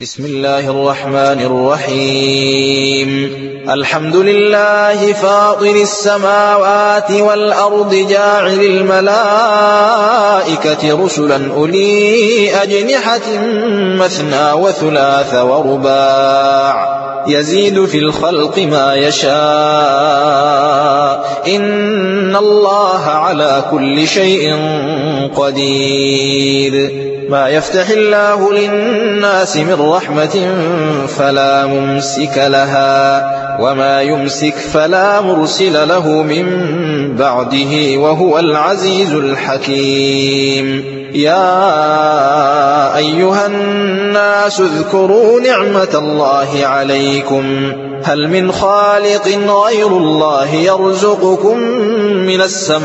بسم الله الرحمن الرحيم الحمد لله فاطر السماوات والأرض جاعل الملائكة رسلا أولي أجنحة مثنى وثلاث ورباع يزيد في الخلق ما يشاء إن الله على كل شيء قدير ما يفتح الله للناس من رحمة فلا ممسك لها وما يمسك فلا مرسل له من بعده وهو العزيز الحكيم يا أيها الناس اذكروا نعمة الله عليكم هل من خالق غير الله يرزقكم من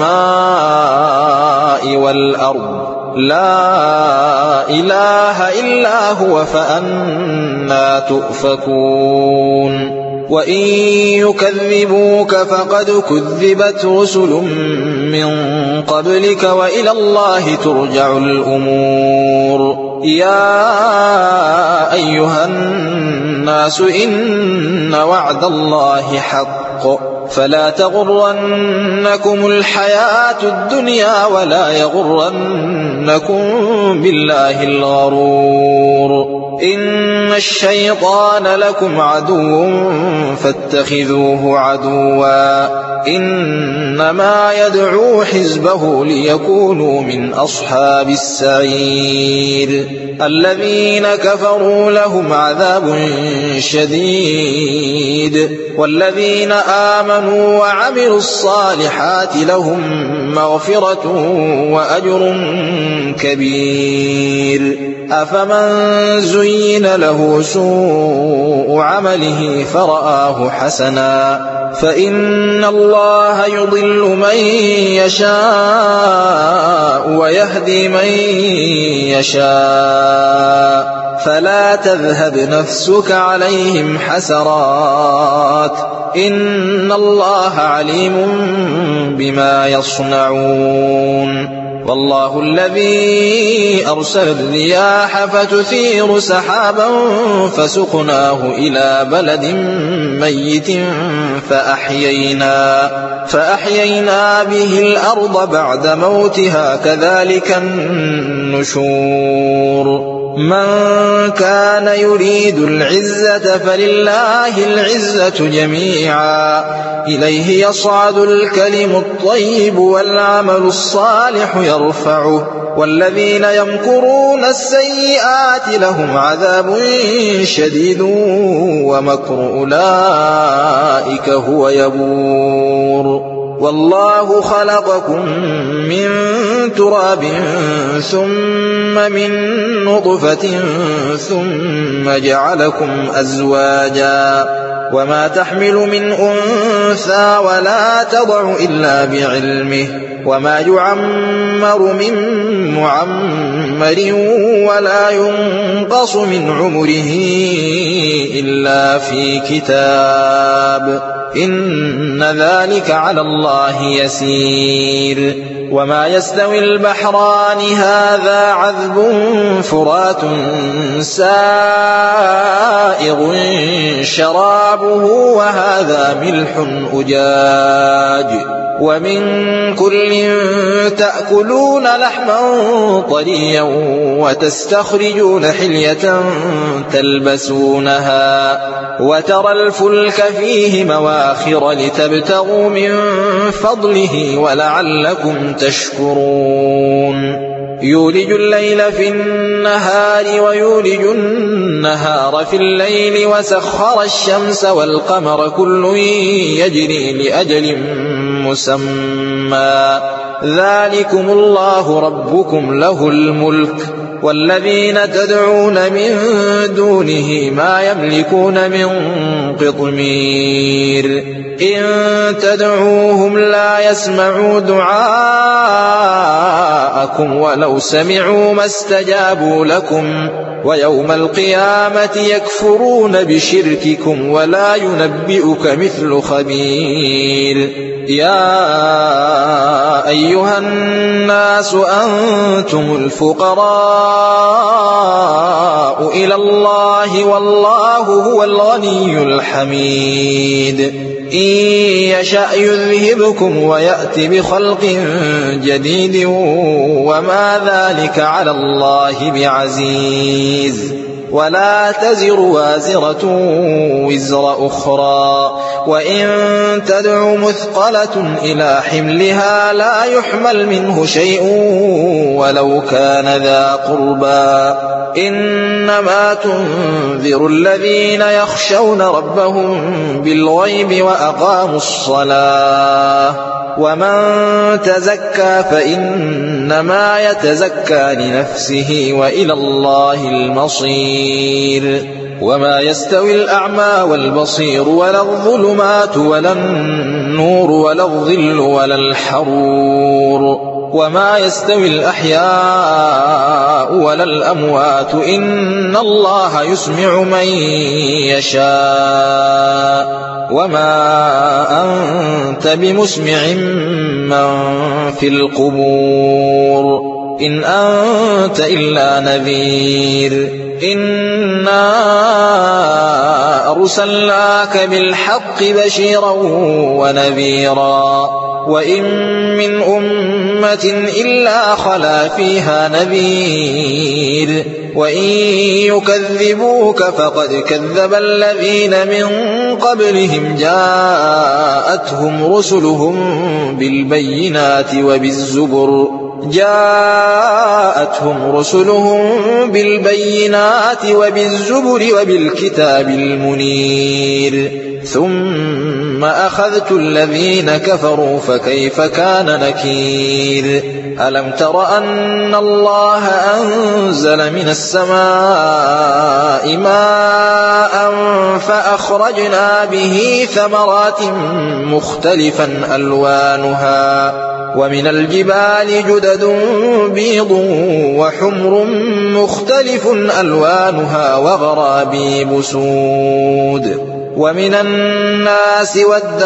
السماء والأرض لا إله إلا هو فأنى تؤفكون وإن يكذبوك فقد كذبت رسل من قبلك وإلى الله ترجع الأمور يا أيها الناس إن وعد الله حق فلا تغرنكم الحياة الدنيا ولا يغرنكم بالله الغرور إن الشيطان لكم عدو فاتخذوه عدوا إنما يدعو حزبه ليكونوا من أصحاب السعير الذين كفروا لهم عذاب شديد والذين آمنوا وعملوا الصالحات لهم مغفرة وأجر كبير أفمن زين له سوء عمله فرآه حسنا فإن الله يضل من يشاء ويهدي من يشاء فلا تذهب نفسك عليهم حسرات إن الله عليم بما يصنعون والله الذي أرسل الرياح فتثير سحابا فسقناه إلى بلد ميت فأحيينا به الأرض بعد موتها كذلك النشور من كان يريد العزة فلله العزة جميعا إليه يصعد الكلم الطيب والعمل الصالح يرفعه والذين يمكرون السيئات لهم عذاب شديد ومكر أولئك هو يبور والله خلقكم من تراب ثم من نطفة ثم جعلكم أزواجا وما تحمل من أنثى ولا تضع إلا بعلمه وما يعمر من معمر ولا ينقص من عمره إلا في كتاب إن ذلك على الله يسير وما يستوي البحران هذا عذب فرات سائغ شرابه وهذا ملح أجاج ومن كل تأكلون لحما طريا وتستخرجون حلية تلبسونها وترى الفلك فيه مواخر لتبتغوا من فضله ولعلكم تشكرون يولج الليل في النهار ويولج النهار في الليل وسخر الشمس والقمر كل يجري لأجل مسمى ذلكم الله ربكم له الملك والذين تدعون من دونه ما يملكون من قطمير إن تدعوهم لا يسمعوا دعاءكم ولو سمعوا ما استجابوا لكم ويوم القيامة يكفرون بشرككم ولا ينبئك مثل خبير يا أيها الناس أنتم الفقراء الفقراء إلى الله والله هو الغني الحميد إن يشأ يذهبكم ويأت بخلق جديد وما ذلك على الله بعزيز ولا تزر وازرة وزر أخرى وإن تدع مثقلة إلى حملها لا يحمل منه شيء ولو كان ذا قربى إنما تنذر الذين يخشون ربهم بالغيب وأقاموا الصلاة ومن تزكى فإنما يتزكى لنفسه وإلى الله المصير وما يستوي الأعمى والبصير ولا الظلمات ولا النور ولا الظل ولا الحرور وما يستوي الأحياء ولا الأموات إن الله يسمع من يشاء وما أنت بمسمع من في القبور إن أنت إلا نذير إنا أرسلناك بالحق بشيرا ونذيرا وإن من أمة إلا خلا فيها نذير وإن يكذبوك فقد كذب الذين من قبلهم جاءتهم رسلهم بالبينات وبالزبر وبالكتاب المنير ثم أخذت الذين كفروا فكيف كان نكير ألم تر أن الله أنزل من السماء ماء فأخرجنا به ثمرات مختلفا ألوانها ومن الجبال جدد بيض وحمر مختلف ألوانها وغرابيب سود ومن الناس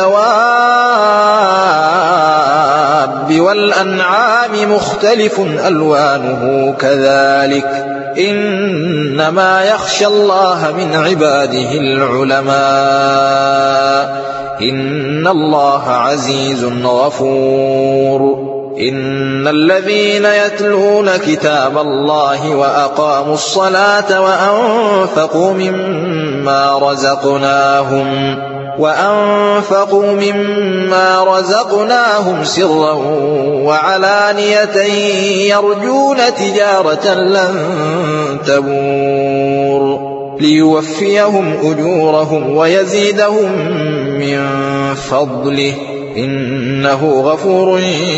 والدواب والأنعام مختلف ألوانه كذلك إنما يخشى الله من عباده العلماء إن الله عزيز غفور إن الذين يتلون كتاب الله وأقاموا الصلاة وأنفقوا مما رزقناهم سرا وعلانية يرجون تجارة لن تبور ليوفيهم أجورهم ويزيدهم من فضله إنه غفور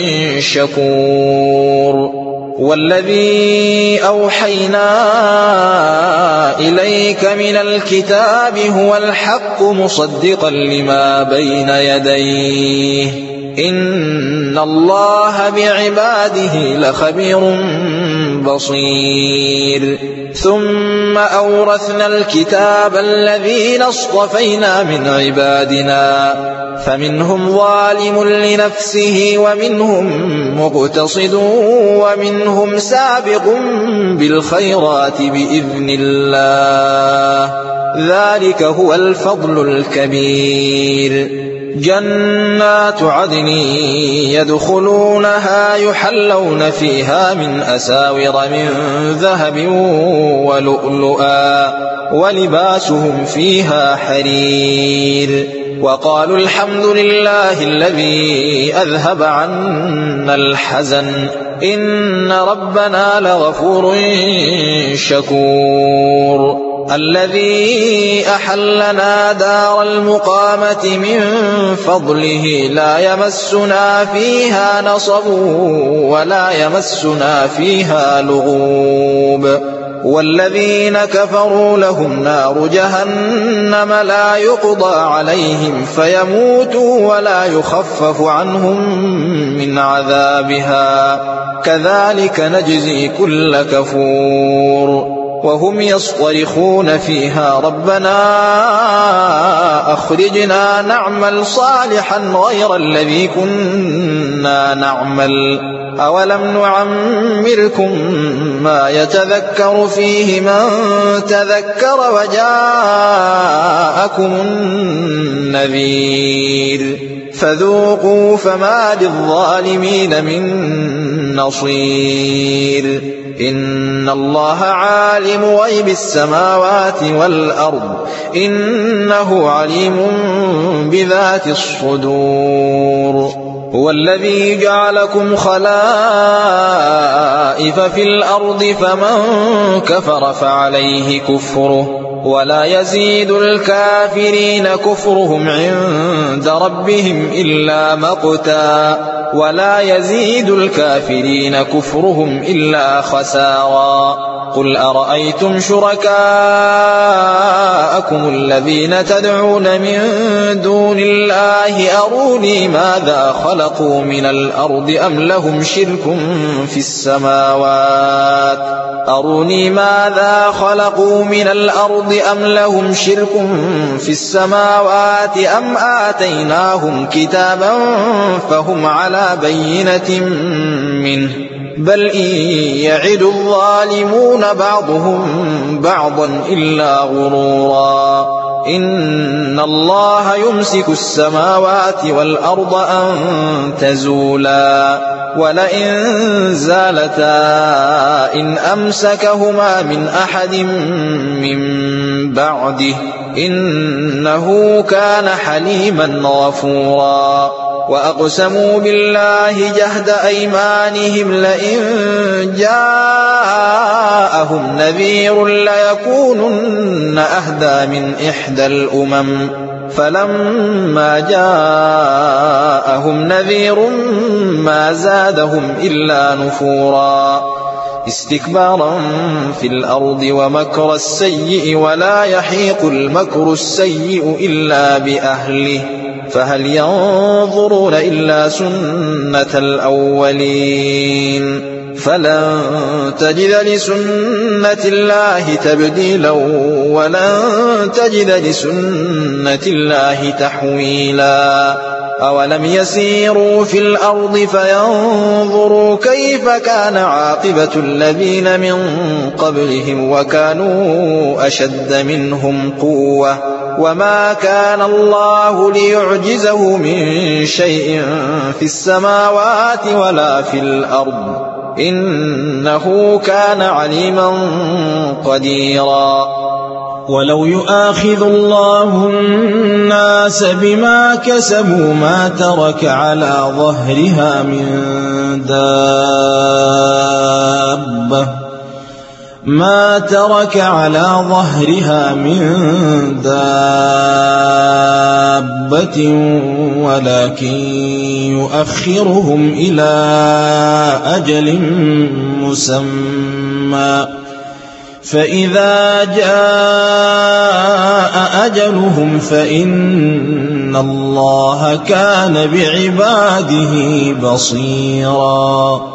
شكور والذي أوحينا إليك من الكتاب هو الحق مصدقا لما بين يديه إن الله بعباده لخبير بصير ثم أورثنا الكتاب الذين اصطفينا من عبادنا فمنهم ظالم لنفسه ومنهم مقتصد ومنهم سابق بالخيرات بإذن الله ذلك هو الفضل الكبير جنات عدن يدخلونها يحلون فيها من أساور من ذهب ولؤلؤا ولباسهم فيها حرير وقالوا الحمد لله الذي أذهب عنا الحزن إن ربنا لغفور شكور الذي أحلنا دار المقامة من فضله لا يمسنا فيها نصب ولا يمسنا فيها لغوب والذين كفروا لهم نار جهنم لا يقضى عليهم فيموتوا ولا يخفف عنهم من عذابها كذلك نجزي كل كفور وهم يصطرخون فيها ربنا أخرجنا نعمل صالحا غير الذي كنا نعمل أولم نعمركم ما يتذكر فيه من تذكر وجاءكم النذير فذوقوا فما للظالمين من نصير إن الله عالم غيب السماوات والأرض إنه عليم بذات الصدور هو الذي جعلكم خلائف في الأرض فمن كفر فعليه كفره ولا يزيد الكافرين كفرهم عند ربهم إلا مقتا ولا يزيد الكافرين كفرهم إلا خسارا قل أرأيتم شركاءكم الذين تدعون من دون الله أروني ماذا خلقوا من الأرض أم لهم شرك في السماوات أروني ماذا خلقوا من الأرض أم لهم شرك في السماوات أم آتيناهم كتابا فهم على بينة منه بل إن يعد الظالمون بعضهم بعضا إلا غرورا إن الله يمسك السماوات والأرض أن تزولا ولئن زالتا إن أمسكهما من أحد من بعده إنه كان حليما غفورا وأقسموا بالله جهد أيمانهم لئن جاءهم نذير ليكونن أهدى من إحدى الأمم فلما جاءهم نذير ما زادهم إلا نفورا استكبارا في الأرض ومكر السيء ولا يحيق المكر السيء إلا بأهله فهل ينظرون إلا سنة الأولين فلن تجد لسنة الله تبديلا ولن تجد لسنة الله تحويلا أولم يسيروا في الأرض فينظروا كيف كان عاقبة الذين من قبلهم وكانوا أشد منهم قوة وما كان الله ليعجزه من شيء في السماوات ولا في الأرض إنه كان عليما قديرا ولو يؤاخذ الله الناس بما كسبوا ما ترك على ظهرها من دابة ولكن يؤخرهم إلى أجل مسمى فإذا جاء أجلهم فإن الله كان بعباده بصيرا